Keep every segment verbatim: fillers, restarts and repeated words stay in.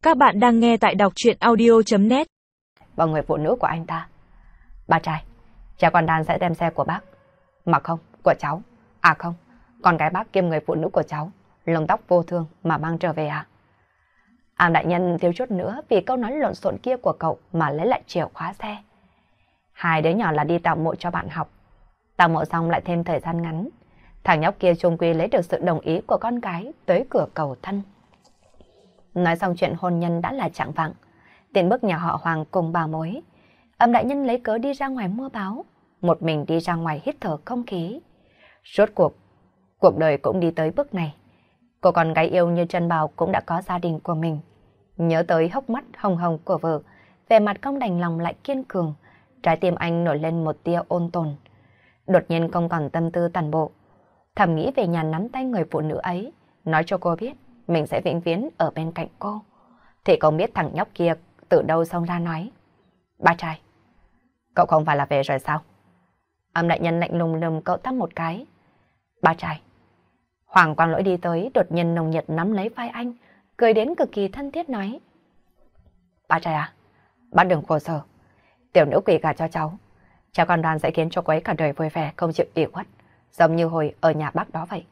Các bạn đang nghe tại đọc truyện audio chấm net. Và người phụ nữ của anh ta. Ba trai, cha con đàn sẽ đem xe của bác. Mà không, của cháu. À không, con gái bác kiêm người phụ nữ của cháu, lông tóc vô thương mà mang trở về à? Am đại nhân thiếu chút nữa vì câu nói lộn xộn kia của cậu mà lấy lại chìa khóa xe. Hai đứa nhỏ là đi tảo mộ cho bạn học. Tảo mộ xong lại thêm thời gian ngắn. Thằng nhóc kia chung quy lấy được sự đồng ý của con gái tới cửa cầu thân. Nói xong chuyện hôn nhân đã là chạng vạng. Tiến bước nhà họ Hoàng cùng bà mối. Âm đại nhân lấy cớ đi ra ngoài mua báo. Một mình đi ra ngoài hít thở không khí. Rốt cuộc, cuộc đời cũng đi tới bước này. Cô con gái yêu như Trân Bảo cũng đã có gia đình của mình. Nhớ tới hốc mắt hồng hồng của vợ, vẻ mặt không đành lòng lại kiên cường. Trái tim anh nổi lên một tia ôn tồn. Đột nhiên không còn tâm tư tàn bộ. Thầm nghĩ về nhà nắm tay người phụ nữ ấy, nói cho cô biết mình sẽ vĩnh viễn ở bên cạnh cô. Thì không biết thằng nhóc kia từ đâu xông ra nói. Ba trai, cậu không phải là về rồi sao? Âm đại nhân lạnh lùng lườm cậu ta một cái. Ba trai. Hoàng Quang Lỗi đi tới, đột nhiên nồng nhiệt nắm lấy vai anh, cười đến cực kỳ thân thiết nói. Ba trai à, bác đừng khổ sở. Tiểu nữ quỷ gả cho cháu, cha con Đoan sẽ khiến cho cô ấy cả đời vui vẻ không chịu ủy khuất, giống như hồi ở nhà bác đó vậy.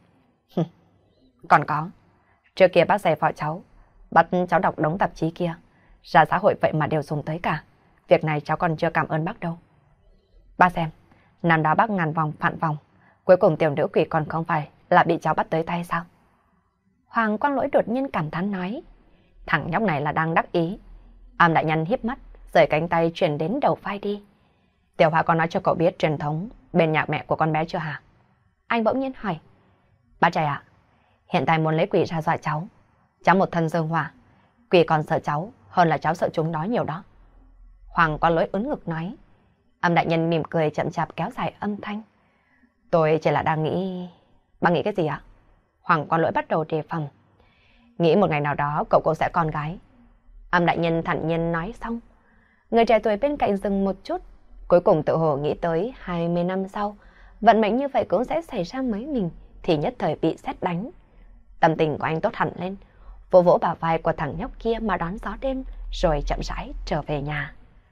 Còn có, trước kia bác dạy vợ cháu, bắt cháu đọc đống tạp chí kia, ra xã hội vậy mà đều dùng tới cả. Việc này cháu còn chưa cảm ơn bác đâu. Ba xem, năm đó bác ngàn vòng phản vòng, cuối cùng tiểu nữ quỷ còn không phải là bị cháu bắt tới tay sao? Hoàng Quang Lỗi đột nhiên cảm thán nói. Thằng nhóc này là đang đắc ý. Am đại nhân híp mắt, rời cánh tay chuyển đến đầu vai đi. Tiểu Hoa có nói cho cậu biết truyền thống bên nhà mẹ của con bé chưa hả? Anh bỗng nhiên hỏi. Ba trai ạ, hiện tại muốn lấy quỷ ra dọa cháu. Cháu một thân dương hỏa, quỷ còn sợ cháu hơn là cháu sợ chúng đó nhiều đó. Hoàng Quang Lỗi ưỡn ngực nói. Âm đại nhân mỉm cười chậm chạp kéo dài âm thanh. Tôi chỉ là đang nghĩ... Bà nghĩ cái gì ạ? Hoàng Quang Lỗi bắt đầu đề phòng. Nghĩ một ngày nào đó cậu cũng sẽ con gái. Âm đại nhân thản nhiên nói xong. Người trẻ tuổi bên cạnh dừng một chút. Cuối cùng tự hồ nghĩ tới hai mươi năm sau, vận mệnh như vậy cũng sẽ xảy ra với mình, thì nhất thời bị sét đánh. Tâm tình của anh tốt hẳn lên, vỗ vỗ bả vai của thằng nhóc kia mà đón gió đêm, rồi chậm rãi trở về nhà.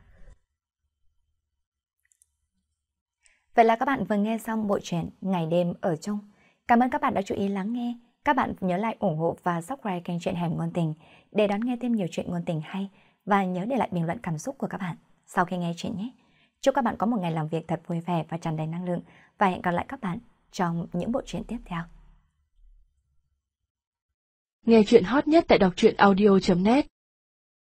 Vậy là các bạn vừa nghe xong bộ truyện Ngày đêm ở chung. Cảm ơn các bạn đã chú ý lắng nghe. Các bạn nhớ like, ủng hộ và subscribe kênh Truyện Hẻm Ngôn Tình để đón nghe thêm nhiều chuyện ngôn tình hay, và nhớ để lại bình luận cảm xúc của các bạn sau khi nghe chuyện nhé. Chúc các bạn có một ngày làm việc thật vui vẻ và tràn đầy năng lượng, và hẹn gặp lại các bạn trong những bộ truyện tiếp theo. Nghe chuyện hot nhất tại đọc truyện audio chấm net.